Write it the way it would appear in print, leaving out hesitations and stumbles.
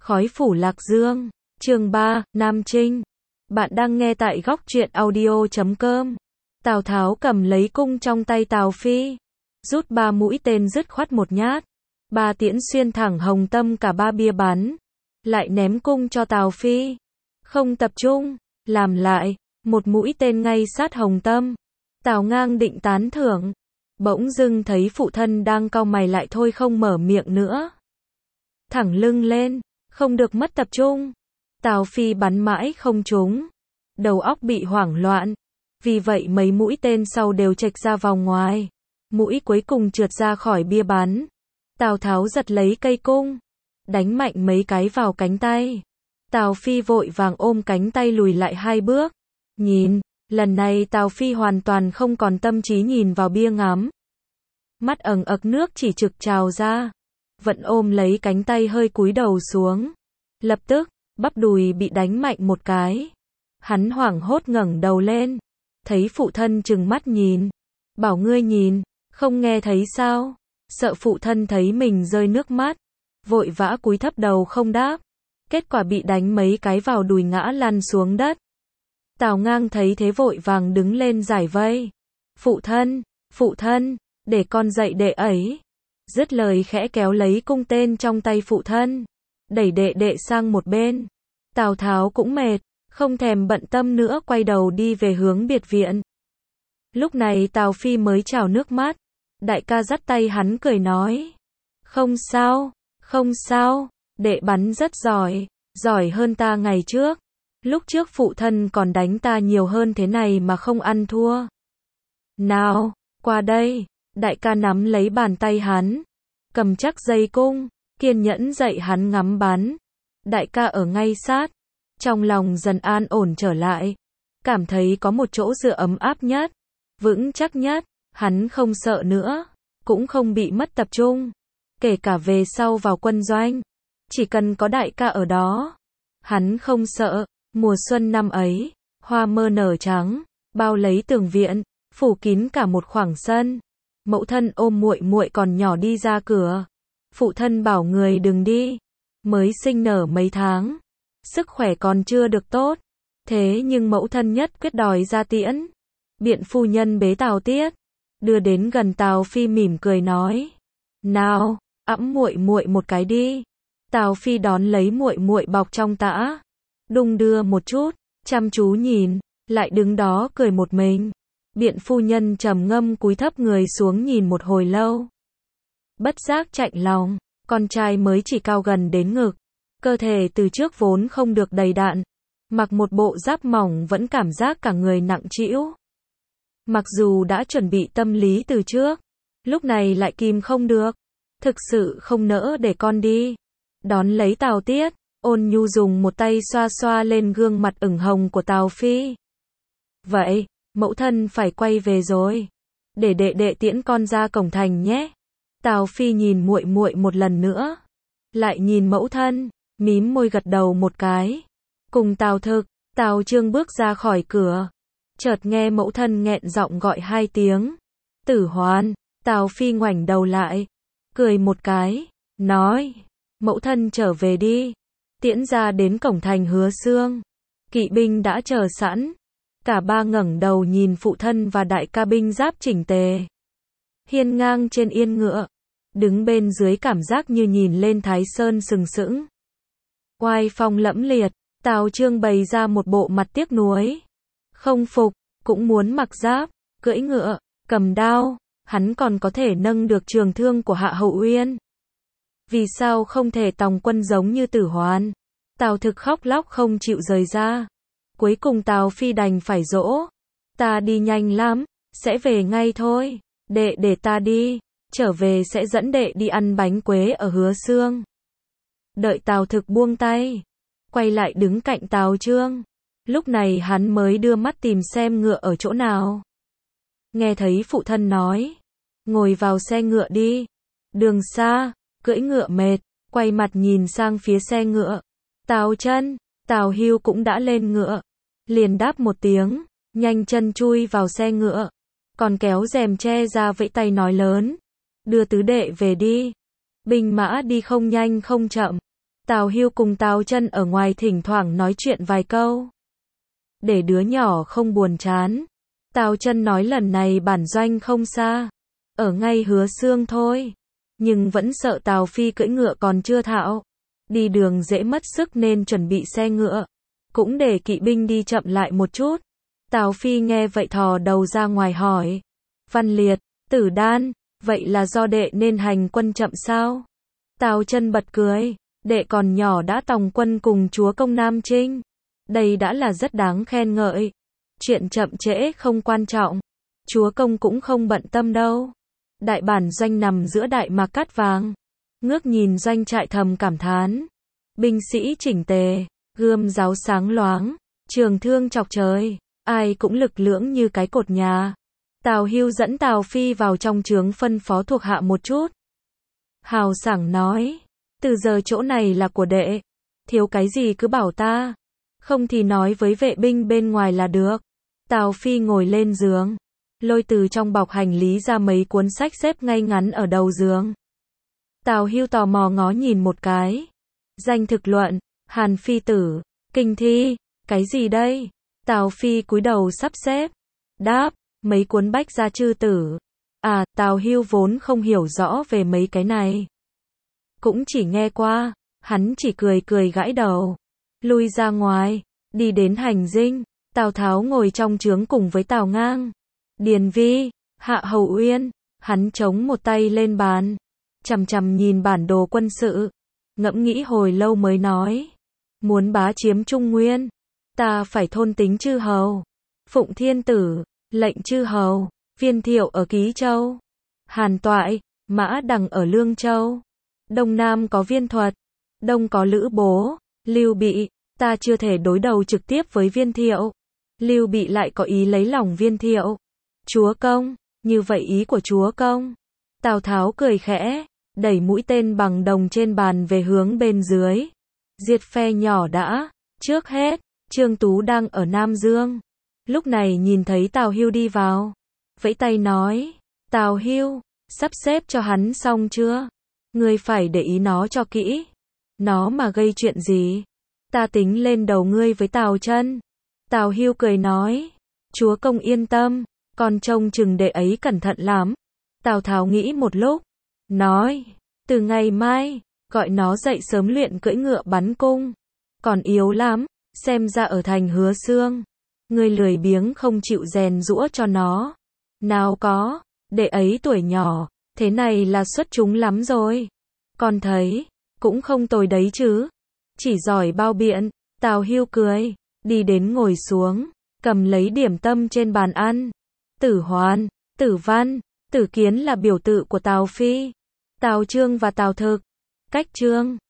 Khói phủ Lạc Dương, chương 3, Nam Trinh. Bạn đang nghe tại góc truyện audio.com. Tào Tháo cầm lấy cung trong tay Tào Phi, rút 3 mũi tên dứt khoát một nhát, 3 tiễn xuyên thẳng hồng tâm cả 3 bia bắn, lại ném cung cho Tào Phi. Không tập trung, làm lại, 1 mũi tên ngay sát hồng tâm. Tào Ngang định tán thưởng, bỗng dưng thấy phụ thân đang cau mày lại thôi không mở miệng nữa. Thẳng lưng lên, không được mất tập trung. Tào Phi bắn mãi không trúng, đầu óc bị hoảng loạn, vì vậy mấy mũi tên sau đều chệch ra vòng ngoài. Mũi cuối cùng trượt ra khỏi bia bắn. Tào Tháo giật lấy cây cung, đánh mạnh mấy cái vào cánh tay. Tào Phi vội vàng ôm cánh tay lùi lại 2 bước. Nhìn, lần này Tào Phi hoàn toàn không còn tâm trí nhìn vào bia ngắm. Mắt ẩn ực nước chỉ trực trào ra, vẫn ôm lấy cánh tay hơi cúi đầu xuống. Lập tức, bắp đùi bị đánh mạnh một cái. Hắn hoảng hốt ngẩng đầu lên, thấy phụ thân trừng mắt nhìn. Bảo ngươi nhìn, không nghe thấy sao? Sợ phụ thân thấy mình rơi nước mắt, vội vã cúi thấp đầu không đáp. Kết quả bị đánh mấy cái vào đùi ngã lăn xuống đất. Tào Ngang thấy thế vội vàng đứng lên giải vây. Phụ thân, để con dạy đệ ấy. Dứt lời khẽ kéo lấy cung tên trong tay phụ thân, đẩy đệ đệ sang một bên. Tào Tháo cũng mệt, không thèm bận tâm nữa quay đầu đi về hướng biệt viện. Lúc này Tào Phi mới trào nước mắt, đại ca dắt tay hắn cười nói. Không sao, đệ bắn rất giỏi, giỏi hơn ta ngày trước. Lúc trước phụ thân còn đánh ta nhiều hơn thế này mà không ăn thua. Nào, qua đây, đại ca nắm lấy bàn tay hắn, cầm chắc dây cung, kiên nhẫn dạy hắn ngắm bắn. Đại ca ở ngay sát, trong lòng dần an ổn trở lại, cảm thấy có một chỗ dựa ấm áp nhất, vững chắc nhất, hắn không sợ nữa, cũng không bị mất tập trung, kể cả về sau vào quân doanh, chỉ cần có đại ca ở đó, hắn không sợ. Mùa xuân năm ấy, hoa mơ nở trắng, bao lấy tường viện, phủ kín cả một khoảng sân. Mẫu thân ôm muội muội còn nhỏ đi ra cửa. Phụ thân bảo người đừng đi, mới sinh nở mấy tháng, sức khỏe còn chưa được tốt. Thế nhưng mẫu thân nhất quyết đòi ra tiễn. Biện phu nhân bế Tào Tiết, đưa đến gần Tào Phi mỉm cười nói: "Nào, ẵm muội muội một cái đi." Tào Phi đón lấy muội muội bọc trong tã, đung đưa một chút, chăm chú nhìn, lại đứng đó cười một mình. Biện phu nhân trầm ngâm cúi thấp người xuống nhìn một hồi lâu. Bất giác chạnh lòng, con trai mới chỉ cao gần đến ngực, cơ thể từ trước vốn không được đầy đặn, mặc một bộ giáp mỏng vẫn cảm giác cả người nặng trĩu. Mặc dù đã chuẩn bị tâm lý từ trước, lúc này lại kìm không được, thực sự không nỡ để con đi. Đón lấy Tào Tiết, ôn nhu dùng một tay xoa xoa lên gương mặt ửng hồng của Tào Phi. Vậy, mẫu thân phải quay về rồi, để đệ đệ tiễn con ra cổng thành nhé. Tào Phi nhìn muội muội một lần nữa, lại nhìn mẫu thân, mím môi gật đầu một cái. Cùng Tào Thực, Tào Chương bước ra khỏi cửa, chợt nghe mẫu thân nghẹn giọng gọi 2 tiếng. Tử Hoan. Tào Phi ngoảnh đầu lại, cười một cái, nói: "Mẫu thân trở về đi." Tiễn ra đến cổng thành Hứa Xương, kỵ binh đã chờ sẵn. Cả ba ngẩng đầu nhìn phụ thân và đại ca binh giáp chỉnh tề, hiên ngang trên yên ngựa, đứng bên dưới cảm giác như nhìn lên Thái Sơn sừng sững, oai phong lẫm liệt. Tào Chương bày ra một bộ mặt tiếc nuối, không phục, cũng muốn mặc giáp, cưỡi ngựa, cầm đao, hắn còn có thể nâng được trường thương của Hạ Hậu Uyên. Vì sao không thể tòng quân giống như Tử Hoan? Tào Thực khóc lóc không chịu rời ra. Cuối cùng Tào Phi đành phải dỗ: "Ta đi nhanh lắm, sẽ về ngay thôi. Đệ để ta đi, trở về sẽ dẫn đệ đi ăn bánh quế ở Hứa Xương." Đợi Tào Thực buông tay, quay lại đứng cạnh Tào Chương. Lúc này hắn mới đưa mắt tìm xem ngựa ở chỗ nào. Nghe thấy phụ thân nói: "Ngồi vào xe ngựa đi, đường xa, cưỡi ngựa mệt." Quay mặt nhìn sang phía xe ngựa. Tào Chân, Tào Hưu cũng đã lên ngựa, liền đáp một tiếng, nhanh chân chui vào xe ngựa, còn kéo rèm che ra vẫy tay nói lớn: "Đưa tứ đệ về đi." Binh mã đi không nhanh không chậm, Tào Hưu cùng Tào Chân ở ngoài thỉnh thoảng nói chuyện vài câu. Để đứa nhỏ không buồn chán. Tào Chân nói lần này bản doanh không xa. Ở ngay Hứa Xương thôi. Nhưng vẫn sợ Tào Phi cưỡi ngựa còn chưa thạo. Đi đường dễ mất sức nên chuẩn bị xe ngựa. Cũng để kỵ binh đi chậm lại một chút. Tào Phi nghe vậy thò đầu ra ngoài hỏi. Văn Liệt, Tử Đan, vậy là do đệ nên hành quân chậm sao? Tào Chân bật cười. Đệ còn nhỏ đã tòng quân cùng chúa công Nam Trinh. Đây đã là rất đáng khen ngợi. Chuyện chậm trễ không quan trọng. Chúa công cũng không bận tâm đâu. Đại bản doanh nằm giữa đại mạc cát vàng. Ngước nhìn doanh trại thầm cảm thán. Binh sĩ chỉnh tề, gươm giáo sáng loáng, trường thương chọc trời, ai cũng lực lưỡng như cái cột nhà. Tào Hưu dẫn Tào Phi vào trong trướng phân phó thuộc hạ một chút. Hào sảng nói, từ giờ chỗ này là của đệ, thiếu cái gì cứ bảo ta, không thì nói với vệ binh bên ngoài là được. Tào Phi ngồi lên giường, lôi từ trong bọc hành lý ra mấy cuốn sách xếp ngay ngắn ở đầu giường. Tào Hưu tò mò ngó nhìn một cái. Danh thực luận, Hàn Phi Tử, kinh thi, cái gì đây? Tào Phi cúi đầu sắp xếp. Đáp, mấy cuốn bách gia chư tử. À, Tào Hưu vốn không hiểu rõ về mấy cái này. Cũng chỉ nghe qua, hắn chỉ cười cười gãi đầu. Lui ra ngoài, đi đến hành dinh. Tào Tháo ngồi trong trướng cùng với Tào Ngang, Điền Vi, Hạ Hầu Uyên. Hắn chống một tay lên bàn, chằm chằm nhìn bản đồ quân sự, ngẫm nghĩ hồi lâu mới nói. Muốn bá chiếm Trung Nguyên, ta phải thôn tính chư hầu. Phụng Thiên Tử, lệnh chư hầu. Viên Thiệu ở Ký Châu, Hàn Toại, Mã Đằng ở Lương Châu. Đông Nam có Viên Thuật, Đông có Lữ Bố, Lưu Bị. Ta chưa thể đối đầu trực tiếp với Viên Thiệu. Lưu Bị lại có ý lấy lòng Viên Thiệu. Chúa công, như vậy ý của chúa công. Tào Tháo cười khẽ, đẩy mũi tên bằng đồng trên bàn về hướng bên dưới. Diệt phe nhỏ đã. Trước hết, Trương Tú đang ở Nam Dương. Lúc này nhìn thấy Tào Hưu đi vào, vẫy tay nói. Tào Hưu, sắp xếp cho hắn xong chưa? Ngươi phải để ý nó cho kỹ. Nó mà gây chuyện gì, ta tính lên đầu ngươi với Tào Chân. Tào Hưu cười nói. Chúa công yên tâm, con trông chừng đệ ấy cẩn thận lắm. Tào Tháo nghĩ một lúc, nói. Từ ngày mai, gọi nó dậy sớm luyện cưỡi ngựa bắn cung. Còn yếu lắm, xem ra ở thành Hứa Xương. Ngươi lười biếng không chịu rèn giũa cho nó. Nào có, đệ ấy tuổi nhỏ, thế này là xuất chúng lắm rồi. Con thấy, cũng không tồi đấy chứ. Chỉ giỏi bao biện. Tào Hưu cười, đi đến ngồi xuống, cầm lấy điểm tâm trên bàn ăn. Tử Hoàn, Tử Văn, Tử Kiến là biểu tự của Tào Phi. Tào Chương và Tào Thực. Cách Chương,